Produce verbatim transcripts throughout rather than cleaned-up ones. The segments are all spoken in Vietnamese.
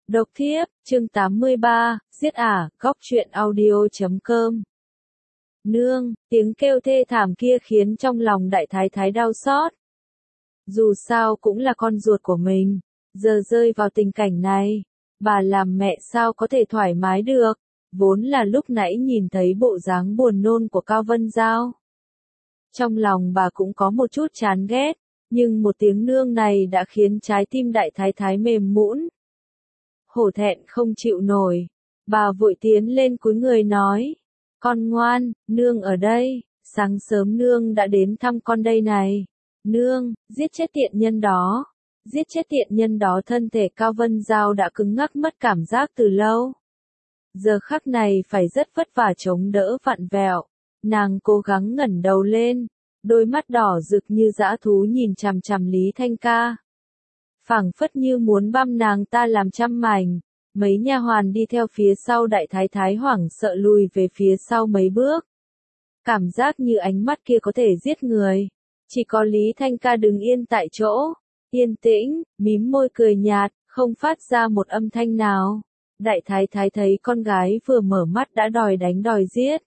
Độc thiếp, chương tám mươi ba, giết ả, góc truyện audio chấm com. Nương, tiếng kêu thê thảm kia khiến trong lòng đại thái thái đau xót. Dù sao cũng là con ruột của mình, giờ rơi vào tình cảnh này, bà làm mẹ sao có thể thoải mái được, vốn là lúc nãy nhìn thấy bộ dáng buồn nôn của Cao Vân Giao. Trong lòng bà cũng có một chút chán ghét, nhưng một tiếng nương này đã khiến trái tim đại thái thái mềm nhũn. Hổ thẹn không chịu nổi, bà vội tiến lên cúi người nói, con ngoan, nương ở đây, sáng sớm nương đã đến thăm con đây này, nương, giết chết tiện nhân đó, giết chết tiện nhân đó. Thân thể Cao Vân Giao đã cứng ngắc mất cảm giác từ lâu. Giờ khắc này phải rất vất vả chống đỡ vặn vẹo, nàng cố gắng ngẩng đầu lên, đôi mắt đỏ rực như dã thú nhìn chằm chằm Lý Thanh Ca. Phảng phất như muốn băm nàng ta làm trăm mảnh, mấy nha hoàn đi theo phía sau đại thái thái hoảng sợ lùi về phía sau mấy bước. Cảm giác như ánh mắt kia có thể giết người. Chỉ có Lý Thanh Ca đứng yên tại chỗ, yên tĩnh, mím môi cười nhạt, không phát ra một âm thanh nào. Đại thái thái thấy con gái vừa mở mắt đã đòi đánh đòi giết.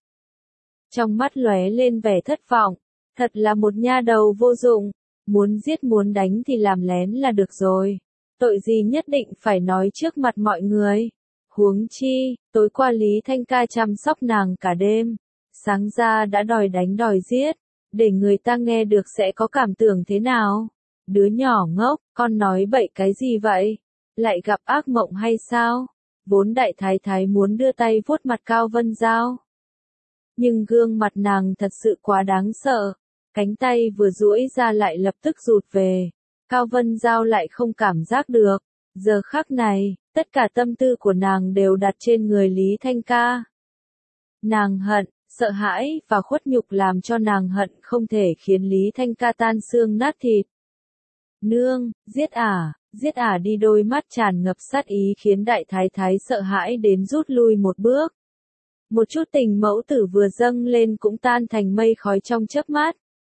Trong mắt lóe lên vẻ thất vọng, thật là một nha đầu vô dụng. Muốn giết muốn đánh thì làm lén là được rồi. Tội gì nhất định phải nói trước mặt mọi người. Huống chi, tối qua Lý Thanh Ca chăm sóc nàng cả đêm. Sáng ra đã đòi đánh đòi giết. Để người ta nghe được sẽ có cảm tưởng thế nào? Đứa nhỏ ngốc, con nói bậy cái gì vậy? Lại gặp ác mộng hay sao? Vốn đại thái thái muốn đưa tay vuốt mặt Cao Vân Giao. Nhưng gương mặt nàng thật sự quá đáng sợ. Cánh tay vừa duỗi ra lại lập tức rụt về. Cao Vân Giao lại không cảm giác được. Giờ khắc này, tất cả tâm tư của nàng đều đặt trên người Lý Thanh Ca. Nàng hận, sợ hãi và khuất nhục làm cho nàng hận không thể khiến Lý Thanh Ca tan xương nát thịt. Nương, giết ả, giết ả đi. Đôi mắt tràn ngập sát ý khiến đại thái thái sợ hãi đến rút lui một bước. Một chút tình mẫu tử vừa dâng lên cũng tan thành mây khói trong chớp mắt.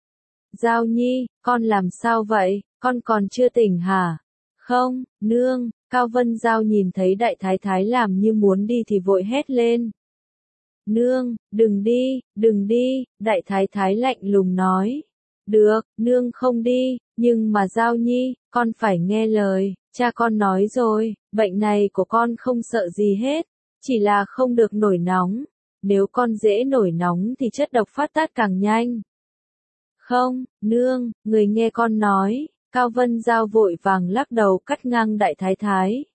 Giao Nhi, con làm sao vậy, con còn chưa tỉnh hả? Không, nương. Cao Vân Giao nhìn thấy đại thái thái làm như muốn đi thì vội hét lên. Nương, đừng đi, đừng đi, đại thái thái lạnh lùng nói. Được, nương không đi, nhưng mà Giao Nhi, con phải nghe lời, cha con nói rồi, bệnh này của con không sợ gì hết, chỉ là không được nổi nóng, nếu con dễ nổi nóng thì chất độc phát tác càng nhanh. Không, nương, người nghe con nói. Cao Vân Giao vội vàng lắc đầu cắt ngang đại thái thái.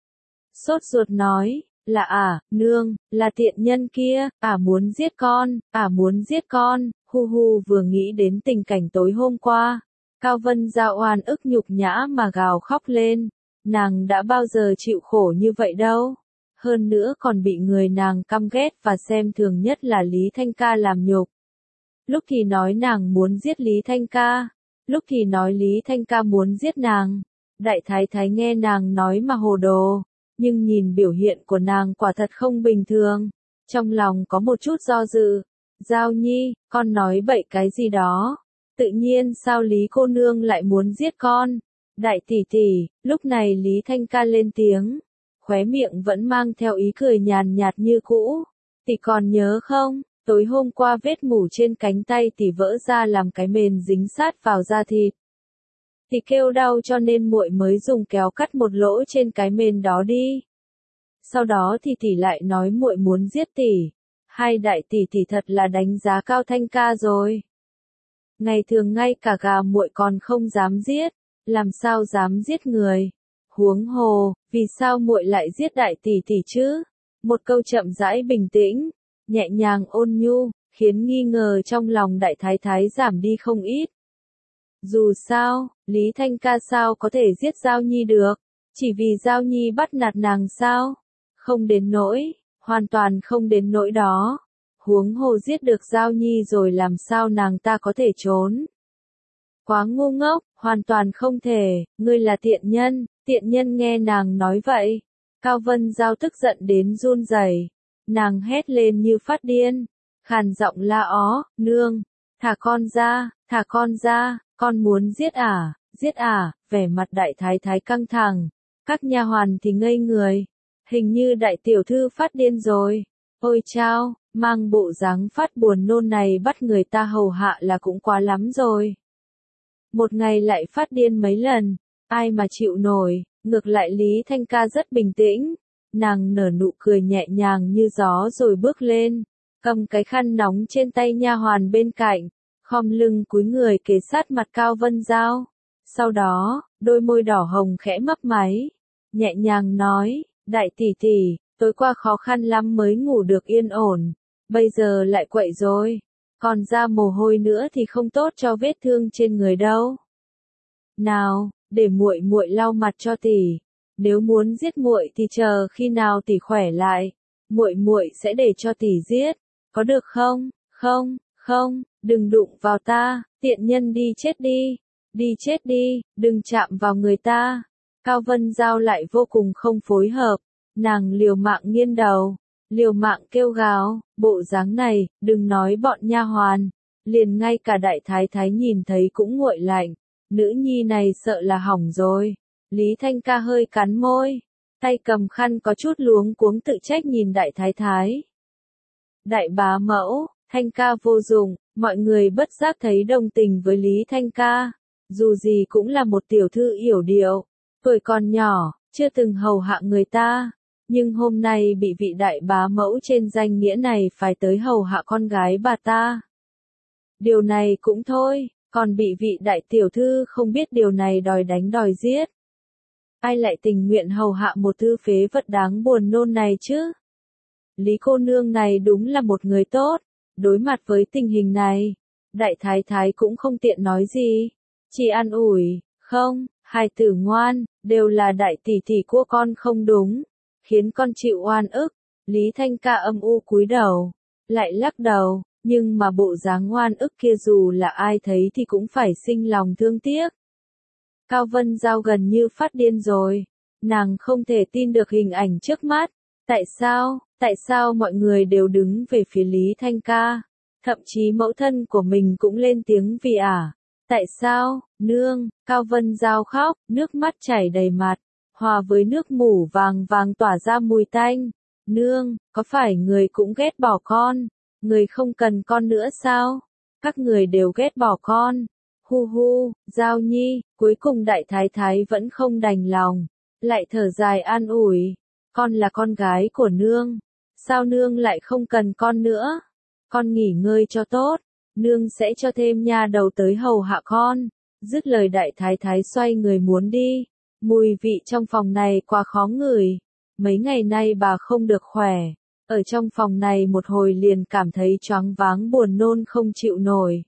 Sốt ruột nói, là ả, nương, là tiện nhân kia, ả muốn giết con, ả muốn giết con. Hu hu, vừa nghĩ đến tình cảnh tối hôm qua, Cao Vân Giao oan ức nhục nhã mà gào khóc lên. Nàng đã bao giờ chịu khổ như vậy đâu. Hơn nữa còn bị người nàng căm ghét và xem thường nhất là Lý Thanh Ca làm nhục. Lúc thì nói nàng muốn giết Lý Thanh Ca, lúc thì nói Lý Thanh Ca muốn giết nàng. Đại thái thái nghe nàng nói mà hồ đồ, nhưng nhìn biểu hiện của nàng quả thật không bình thường. Trong lòng có một chút do dự. Giao Nhi, con nói bậy cái gì đó? Tự nhiên sao Lý cô nương lại muốn giết con? Đại tỷ tỷ, lúc này Lý Thanh Ca lên tiếng, khóe miệng vẫn mang theo ý cười nhàn nhạt như cũ. Tỷ còn nhớ không? Tối hôm qua vết mủ trên cánh tay tỷ vỡ ra làm cái mền dính sát vào da thịt. Tỷ kêu đau cho nên muội mới dùng kéo cắt một lỗ trên cái mền đó đi. Sau đó thì tỷ lại nói muội muốn giết tỷ. Hai đại tỷ tỷ thật là đánh giá cao Thanh Ca rồi. Ngày thường ngay cả gà muội còn không dám giết, làm sao dám giết người? Huống hồ, vì sao muội lại giết đại tỷ tỷ chứ? Một câu chậm rãi bình tĩnh, nhẹ nhàng ôn nhu, khiến nghi ngờ trong lòng đại thái thái giảm đi không ít. Dù sao, Lý Thanh Ca sao có thể giết Giao Nhi được? Chỉ vì Giao Nhi bắt nạt nàng sao? Không đến nỗi, hoàn toàn không đến nỗi đó. Huống hồ giết được Giao Nhi rồi làm sao nàng ta có thể trốn? Quá ngu ngốc, hoàn toàn không thể, ngươi là tiện nhân. Tiện nhân nghe nàng nói vậy. Cao Vân Giao tức giận đến run rẩy. Nàng hét lên như phát điên, khàn giọng la ó, nương, thả con ra, thả con ra, con muốn giết ả, giết ả. Vẻ mặt đại thái thái căng thẳng, Các nha hoàn thì ngây người. Hình như đại tiểu thư phát điên rồi. Ôi chao, mang bộ dáng phát buồn nôn này bắt người ta hầu hạ là cũng quá lắm rồi. Một ngày lại phát điên mấy lần, ai mà chịu nổi, ngược lại Lý Thanh Ca rất bình tĩnh. Nàng nở nụ cười nhẹ nhàng như gió rồi bước lên, cầm cái khăn nóng trên tay nha hoàn bên cạnh, khom lưng cúi người kề sát mặt Cao Vân Giao. Sau đó, đôi môi đỏ hồng khẽ mấp máy, nhẹ nhàng nói, đại tỷ tỷ, tối qua khó khăn lắm mới ngủ được yên ổn, bây giờ lại quậy rồi, còn ra mồ hôi nữa thì không tốt cho vết thương trên người đâu. Nào, để muội muội lau mặt cho tỷ. Nếu muốn giết muội thì chờ khi nào tỷ khỏe lại, muội muội sẽ để cho tỷ giết, có được không? Không, không, đừng đụng vào ta, tiện nhân đi chết đi, đi chết đi, đừng chạm vào người ta. Cao Vân Giao lại vô cùng không phối hợp, nàng liều mạng nghiêng đầu, liều mạng kêu gào, bộ dáng này, đừng nói bọn nha hoàn, liền ngay cả đại thái thái nhìn thấy cũng nguội lạnh, nữ nhi này sợ là hỏng rồi. Lý Thanh Ca hơi cắn môi, tay cầm khăn có chút luống cuống tự trách nhìn đại thái thái. Đại bá mẫu, Thanh Ca vô dụng, mọi người bất giác thấy đồng tình với Lý Thanh Ca. Dù gì cũng là một tiểu thư yểu điệu, tuổi còn nhỏ, chưa từng hầu hạ người ta. Nhưng hôm nay bị vị đại bá mẫu trên danh nghĩa này phải tới hầu hạ con gái bà ta. Điều này cũng thôi, còn bị vị đại tiểu thư không biết điều này đòi đánh đòi giết. Ai lại tình nguyện hầu hạ một thư phế vật đáng buồn nôn này chứ? Lý cô nương này đúng là một người tốt, đối mặt với tình hình này, đại thái thái cũng không tiện nói gì, chỉ an ủi, không, hài tử ngoan, đều là đại tỷ tỷ của con không đúng, khiến con chịu oan ức. Lý Thanh Ca âm u cúi đầu, lại lắc đầu, nhưng mà bộ dáng ngoan ức kia dù là ai thấy thì cũng phải sinh lòng thương tiếc. Cao Vân Giao gần như phát điên rồi, nàng không thể tin được hình ảnh trước mắt. Tại sao, tại sao mọi người đều đứng về phía Lý Thanh Ca, thậm chí mẫu thân của mình cũng lên tiếng vì ả. À? Tại sao, nương, Cao Vân Giao khóc, nước mắt chảy đầy mặt, hòa với nước mủ vàng vàng tỏa ra mùi tanh. Nương, có phải người cũng ghét bỏ con, người không cần con nữa sao? Các người đều ghét bỏ con. Hu hu, Giao Nhi, cuối cùng đại thái thái vẫn không đành lòng, lại thở dài an ủi, con là con gái của nương, sao nương lại không cần con nữa, con nghỉ ngơi cho tốt, nương sẽ cho thêm nha đầu tới hầu hạ con. Dứt lời đại thái thái xoay người muốn đi, mùi vị trong phòng này quá khó ngửi, mấy ngày nay bà không được khỏe, ở trong phòng này một hồi liền cảm thấy choáng váng buồn nôn không chịu nổi.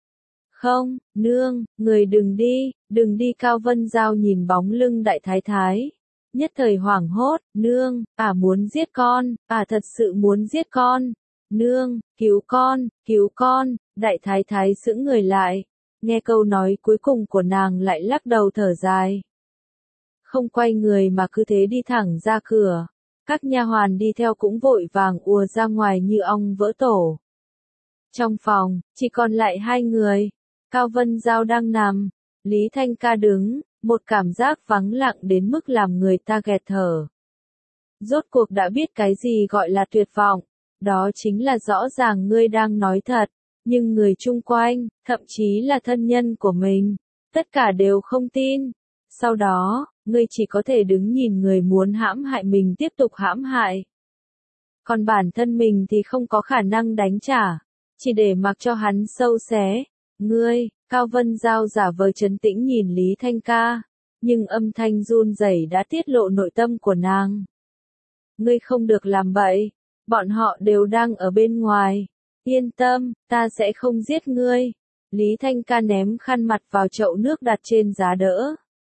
Không, nương, người đừng đi, đừng đi. Cao Vân Giao nhìn bóng lưng đại thái thái, nhất thời hoảng hốt, nương, ả muốn giết con, ả thật sự muốn giết con, nương, cứu con, cứu con. Đại thái thái sững người lại, nghe câu nói cuối cùng của nàng lại lắc đầu thở dài. Không quay người mà cứ thế đi thẳng ra cửa, các nha hoàn đi theo cũng vội vàng ùa ra ngoài như ong vỡ tổ. Trong phòng, chỉ còn lại hai người. Cao Vân Giao đang nằm, Lý Thanh Ca đứng, một cảm giác vắng lặng đến mức làm người ta nghẹt thở. Rốt cuộc đã biết cái gì gọi là tuyệt vọng, đó chính là rõ ràng ngươi đang nói thật, nhưng người chung quanh, thậm chí là thân nhân của mình, tất cả đều không tin. Sau đó, ngươi chỉ có thể đứng nhìn người muốn hãm hại mình tiếp tục hãm hại. Còn bản thân mình thì không có khả năng đánh trả, chỉ để mặc cho hắn sâu xé. Ngươi, Cao Vân Giao giả vờ trấn tĩnh nhìn Lý Thanh Ca, nhưng âm thanh run rẩy đã tiết lộ nội tâm của nàng. Ngươi không được làm bậy, bọn họ đều đang ở bên ngoài. Yên tâm, ta sẽ không giết ngươi. Lý Thanh Ca ném khăn mặt vào chậu nước đặt trên giá đỡ,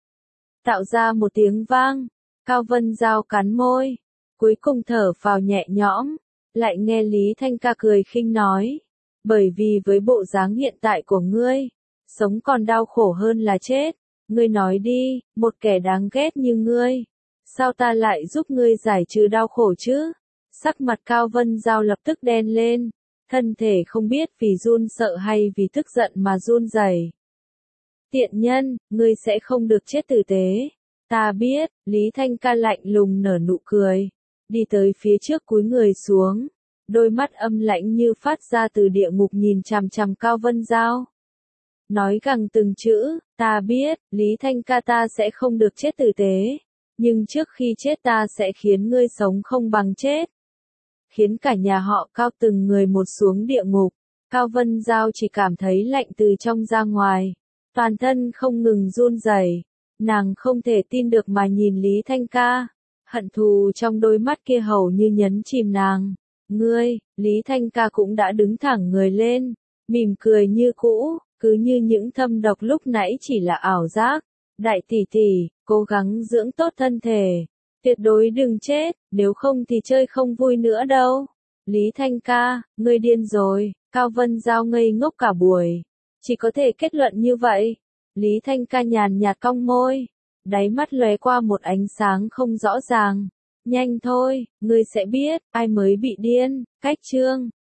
tạo ra một tiếng vang. Cao Vân Giao cắn môi, cuối cùng thở phào nhẹ nhõm, lại nghe Lý Thanh Ca cười khinh nói. Bởi vì với bộ dáng hiện tại của ngươi, sống còn đau khổ hơn là chết. Ngươi nói đi, một kẻ đáng ghét như ngươi, sao ta lại giúp ngươi giải trừ đau khổ chứ? Sắc mặt Cao Vân Giao lập tức đen lên, thân thể không biết vì run sợ hay vì tức giận mà run rẩy. Tiện nhân, ngươi sẽ không được chết tử tế. Ta biết, Lý Thanh ca lạnh lùng nở nụ cười, đi tới phía trước cúi người xuống, đôi mắt âm lãnh như phát ra từ địa ngục nhìn chằm chằm Cao Vân Giao. Nói gằng từng chữ, ta biết, Lý Thanh ca ta sẽ không được chết tử tế, nhưng trước khi chết ta sẽ khiến ngươi sống không bằng chết. Khiến cả nhà họ Cao từng người một xuống địa ngục. Cao Vân Giao chỉ cảm thấy lạnh từ trong ra ngoài, toàn thân không ngừng run rẩy. Nàng không thể tin được mà nhìn Lý Thanh ca, hận thù trong đôi mắt kia hầu như nhấn chìm nàng. Ngươi, Lý Thanh ca cũng đã đứng thẳng người lên, mỉm cười như cũ, cứ như những thâm độc lúc nãy chỉ là ảo giác. Đại tỷ tỷ, cố gắng dưỡng tốt thân thể, tuyệt đối đừng chết, nếu không thì chơi không vui nữa đâu. Lý Thanh ca, ngươi điên rồi. Cao Vân Giao ngây ngốc cả buổi, chỉ có thể kết luận như vậy. Lý Thanh ca nhàn nhạt cong môi, đáy mắt lóe qua một ánh sáng không rõ ràng. Nhanh thôi, ngươi sẽ biết, ai mới bị điên. Cách chương